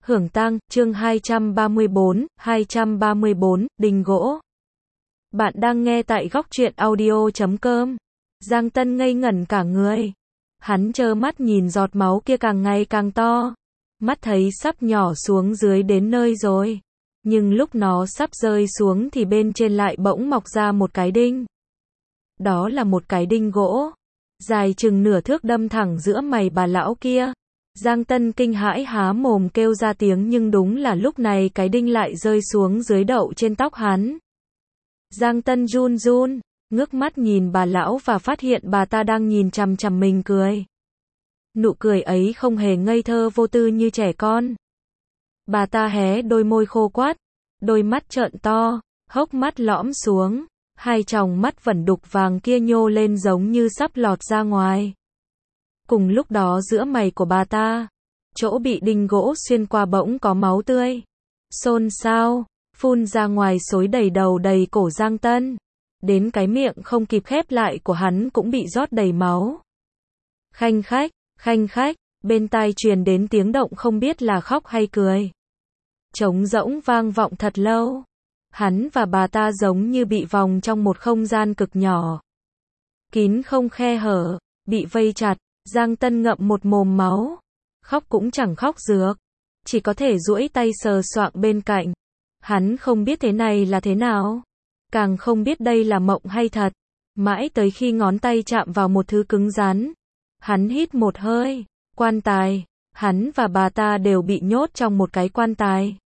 Hưởng tang, chương 234, đình gỗ. Bạn đang nghe tại góc truyện audio.com. Giang Tân ngây ngẩn cả người. Hắn trơ mắt nhìn giọt máu kia càng ngày càng to. Mắt thấy sắp nhỏ xuống dưới đến nơi rồi. Nhưng lúc nó sắp rơi xuống thì bên trên lại bỗng mọc ra một cái đinh. Đó là một cái đinh gỗ. Dài chừng nửa thước đâm thẳng giữa mày bà lão kia. Giang Tân kinh hãi há mồm kêu ra tiếng nhưng đúng là lúc này cái đinh lại rơi xuống dưới đậu trên tóc hắn. Giang Tân run run, ngước mắt nhìn bà lão và phát hiện bà ta đang nhìn chằm chằm mình cười. Nụ cười ấy không hề ngây thơ vô tư như trẻ con. Bà ta hé đôi môi khô quắt, đôi mắt trợn to, hốc mắt lõm xuống, hai tròng mắt vẩn đục vàng kia nhô lên giống như sắp lọt ra ngoài. Cùng lúc đó giữa mày của bà ta, chỗ bị đinh gỗ xuyên qua bỗng có máu tươi. Xôn xao, phun ra ngoài xối đầy đầu đầy cổ Giang Tân. Đến cái miệng không kịp khép lại của hắn cũng bị rót đầy máu. Khanh khách, bên tai truyền đến tiếng động không biết là khóc hay cười. Trống rỗng vang vọng thật lâu. Hắn và bà ta giống như bị vòng trong một không gian cực nhỏ. Kín không khe hở, bị vây chặt. Giang Tân ngậm một mồm máu. Khóc cũng chẳng khóc dược. Chỉ có thể duỗi tay sờ soạng bên cạnh. Hắn không biết thế này là thế nào. Càng không biết đây là mộng hay thật. Mãi tới khi ngón tay chạm vào một thứ cứng rắn. Hắn hít một hơi. Quan tài. Hắn và bà ta đều bị nhốt trong một cái quan tài.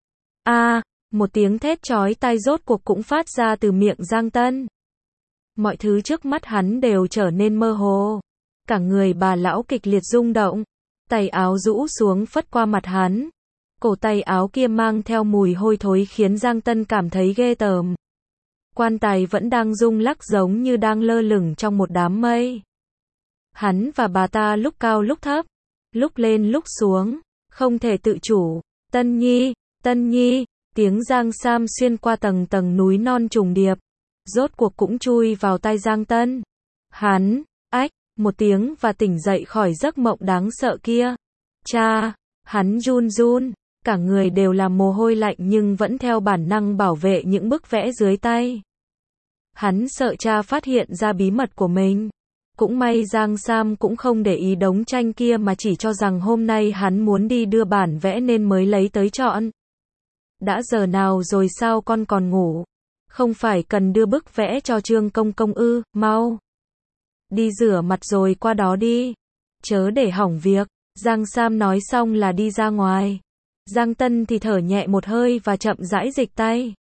Một tiếng thét chói tai rốt cuộc cũng phát ra từ miệng Giang Tân. Mọi thứ trước mắt hắn đều trở nên mơ hồ. Cả người bà lão kịch liệt rung động. Tay áo rũ xuống phất qua mặt hắn. Cổ tay áo kia mang theo mùi hôi thối khiến Giang Tân cảm thấy ghê tởm. Quan tài vẫn đang rung lắc giống như đang lơ lửng trong một đám mây. Hắn và bà ta lúc cao lúc thấp, lúc lên lúc xuống, không thể tự chủ. Tân Nhi, tiếng Giang Sam xuyên qua tầng tầng núi non trùng điệp. Rốt cuộc cũng chui vào tai Giang Tân. Hắn, một tiếng và tỉnh dậy khỏi giấc mộng đáng sợ kia. Cha, hắn run run, cả người đều là mồ hôi lạnh nhưng vẫn theo bản năng bảo vệ những bức vẽ dưới tay. Hắn sợ cha phát hiện ra bí mật của mình. Cũng may Giang Sam cũng không để ý đống tranh kia mà chỉ cho rằng hôm nay hắn muốn đi đưa bản vẽ nên mới lấy tới chọn. Đã giờ nào rồi sao con còn ngủ? Không phải cần đưa bức vẽ cho Trương Công Công ư, mau. Đi rửa mặt rồi qua đó đi. Chớ để hỏng việc. Giang Sam nói xong là đi ra ngoài. Giang Tân thì thở nhẹ một hơi và chậm rãi dịch tay.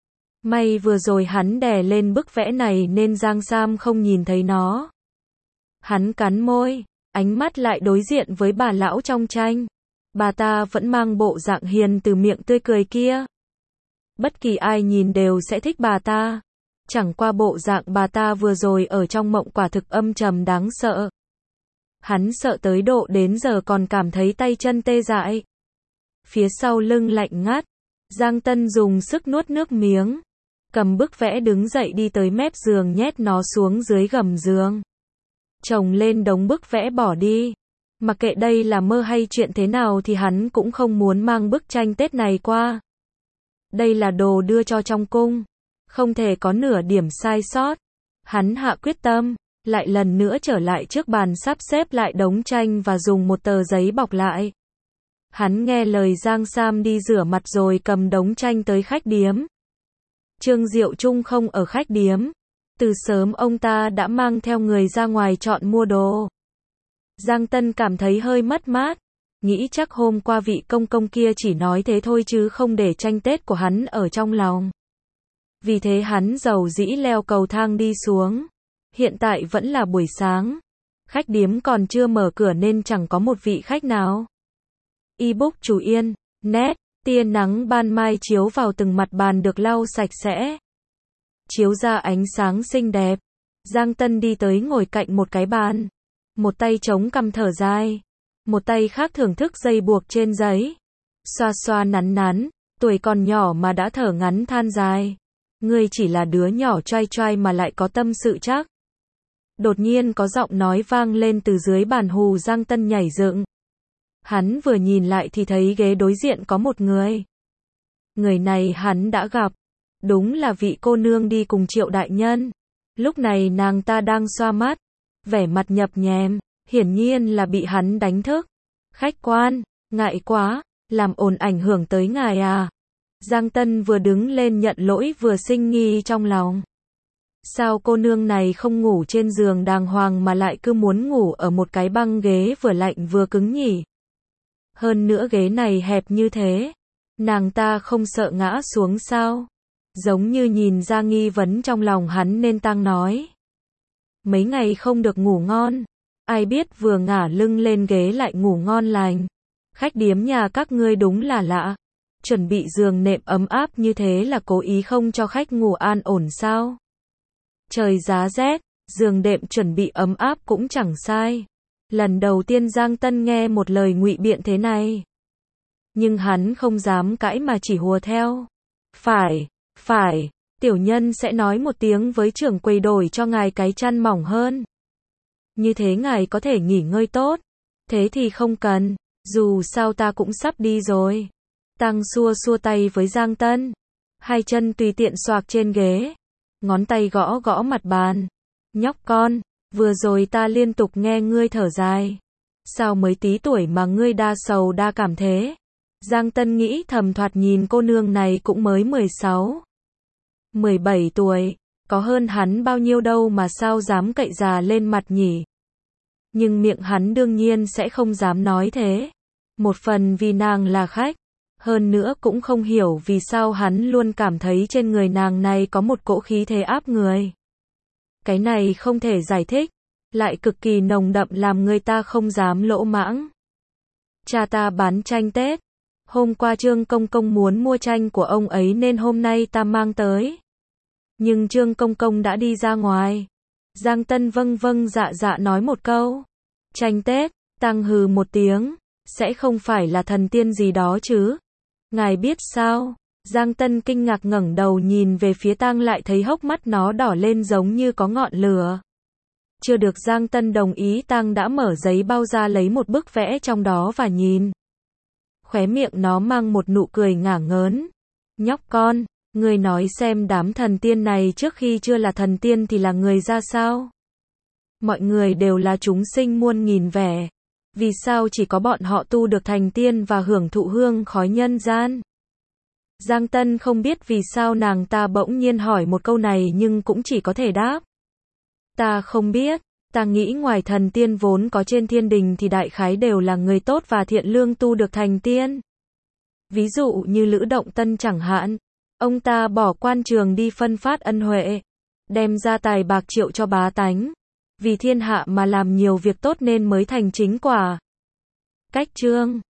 May vừa rồi hắn đè lên bức vẽ này nên Giang Sam không nhìn thấy nó. Hắn cắn môi, ánh mắt lại đối diện với bà lão trong tranh. Bà ta vẫn mang bộ dạng hiền từ miệng tươi cười kia. Bất kỳ ai nhìn đều sẽ thích bà ta. Chẳng qua bộ dạng bà ta vừa rồi ở trong mộng quả thực âm trầm đáng sợ. Hắn sợ tới độ đến giờ còn cảm thấy tay chân tê dại. Phía sau lưng lạnh ngắt. Giang Tân dùng sức nuốt nước miếng. Cầm bức vẽ đứng dậy đi tới mép giường nhét nó xuống dưới gầm giường. Chồng lên đống bức vẽ bỏ đi. Mặc kệ đây là mơ hay chuyện thế nào thì hắn cũng không muốn mang bức tranh Tết này qua. Đây là đồ đưa cho trong cung. Không thể có nửa điểm sai sót. Hắn hạ quyết tâm, lại lần nữa trở lại trước bàn sắp xếp lại đống tranh và dùng một tờ giấy bọc lại. Hắn nghe lời Giang Sam đi rửa mặt rồi cầm đống tranh tới khách điếm. Trương Diệu Trung không ở khách điếm. Từ sớm ông ta đã mang theo người ra ngoài chọn mua đồ. Giang Tân cảm thấy hơi mất mát. Nghĩ chắc hôm qua vị công công kia chỉ nói thế thôi chứ không để tranh Tết của hắn ở trong lòng. Vì thế hắn dầu dĩ leo cầu thang đi xuống. Hiện tại vẫn là buổi sáng. Khách điếm còn chưa mở cửa nên chẳng có một vị khách nào. Ebook chủ yên, nét, tia nắng ban mai chiếu vào từng mặt bàn được lau sạch sẽ. Chiếu ra ánh sáng xinh đẹp. Giang Tân đi tới ngồi cạnh một cái bàn. Một tay chống cằm thở dài. Một tay khác thưởng thức dây buộc trên giấy. Xoa xoa nắn nắn. Tuổi còn nhỏ mà đã thở ngắn than dài. Ngươi chỉ là đứa nhỏ choai choai mà lại có tâm sự chắc. Đột nhiên có giọng nói vang lên từ dưới bàn hù Giang Tân nhảy dựng. Hắn vừa nhìn lại thì thấy ghế đối diện có một người. Người này hắn đã gặp. Đúng là vị cô nương đi cùng Triệu đại nhân. Lúc này nàng ta đang xoa mắt, vẻ mặt nhập nhèm, hiển nhiên là bị hắn đánh thức. Khách quan, ngại quá, làm ồn ảnh hưởng tới ngài à. Giang Tân vừa đứng lên nhận lỗi vừa sinh nghi trong lòng. Sao cô nương này không ngủ trên giường đàng hoàng mà lại cứ muốn ngủ ở một cái băng ghế vừa lạnh vừa cứng nhỉ? Hơn nữa ghế này hẹp như thế, nàng ta không sợ ngã xuống sao? Giống như nhìn ra nghi vấn trong lòng hắn nên tăng nói. Mấy ngày không được ngủ ngon, ai biết vừa ngả lưng lên ghế lại ngủ ngon lành. Khách điếm nhà các ngươi đúng là lạ. Chuẩn bị giường nệm ấm áp như thế là cố ý không cho khách ngủ an ổn sao? Trời giá rét, giường đệm chuẩn bị ấm áp cũng chẳng sai. Lần đầu tiên Giang Tân nghe một lời ngụy biện thế này. Nhưng hắn không dám cãi mà chỉ hùa theo. Phải, tiểu nhân sẽ nói một tiếng với trưởng quầy đổi cho ngài cái chăn mỏng hơn. Như thế ngài có thể nghỉ ngơi tốt. Thế thì không cần, dù sao ta cũng sắp đi rồi. Tăng xua xua tay với Giang Tân. Hai chân tùy tiện xoạc trên ghế. Ngón tay gõ gõ mặt bàn. Nhóc con, vừa rồi ta liên tục nghe ngươi thở dài. Sao mới tí tuổi mà ngươi đa sầu đa cảm thế? Giang Tân nghĩ thầm, thoạt nhìn cô nương này cũng mới 16, 17 tuổi, có hơn hắn bao nhiêu đâu mà sao dám cậy già lên mặt nhỉ? Nhưng miệng hắn đương nhiên sẽ không dám nói thế. Một phần vì nàng là khách, hơn nữa cũng không hiểu vì sao hắn luôn cảm thấy trên người nàng này có một cỗ khí thế áp người. Cái này không thể giải thích, lại cực kỳ nồng đậm làm người ta không dám lỗ mãng. Cha ta bán tranh Tết. Hôm qua Trương Công Công muốn mua tranh của ông ấy nên hôm nay ta mang tới. Nhưng Trương Công Công đã đi ra ngoài. Giang Tân vâng vâng dạ dạ nói một câu. Tranh Tết, Tăng hừ một tiếng. Sẽ không phải là thần tiên gì đó chứ? Ngài biết sao? Giang Tân kinh ngạc ngẩng đầu nhìn về phía Tăng, lại thấy hốc mắt nó đỏ lên giống như có ngọn lửa. Chưa được Giang Tân đồng ý, Tăng đã mở giấy bao ra lấy một bức vẽ trong đó và nhìn. Khóe miệng nó mang một nụ cười ngả ngớn. Nhóc con, ngươi nói xem đám thần tiên này trước khi chưa là thần tiên thì là người ra sao? Mọi người đều là chúng sinh muôn nghìn vẻ. Vì sao chỉ có bọn họ tu được thành tiên và hưởng thụ hương khói nhân gian? Giang Tân không biết vì sao nàng ta bỗng nhiên hỏi một câu này nhưng cũng chỉ có thể đáp. Ta không biết. Ta nghĩ ngoài thần tiên vốn có trên thiên đình thì đại khái đều là người tốt và thiện lương tu được thành tiên. Ví dụ như Lữ Động Tân chẳng hạn. Ông ta bỏ quan trường đi phân phát ân huệ. Đem gia tài bạc triệu cho bá tánh. Vì thiên hạ mà làm nhiều việc tốt nên mới thành chính quả. Cách chương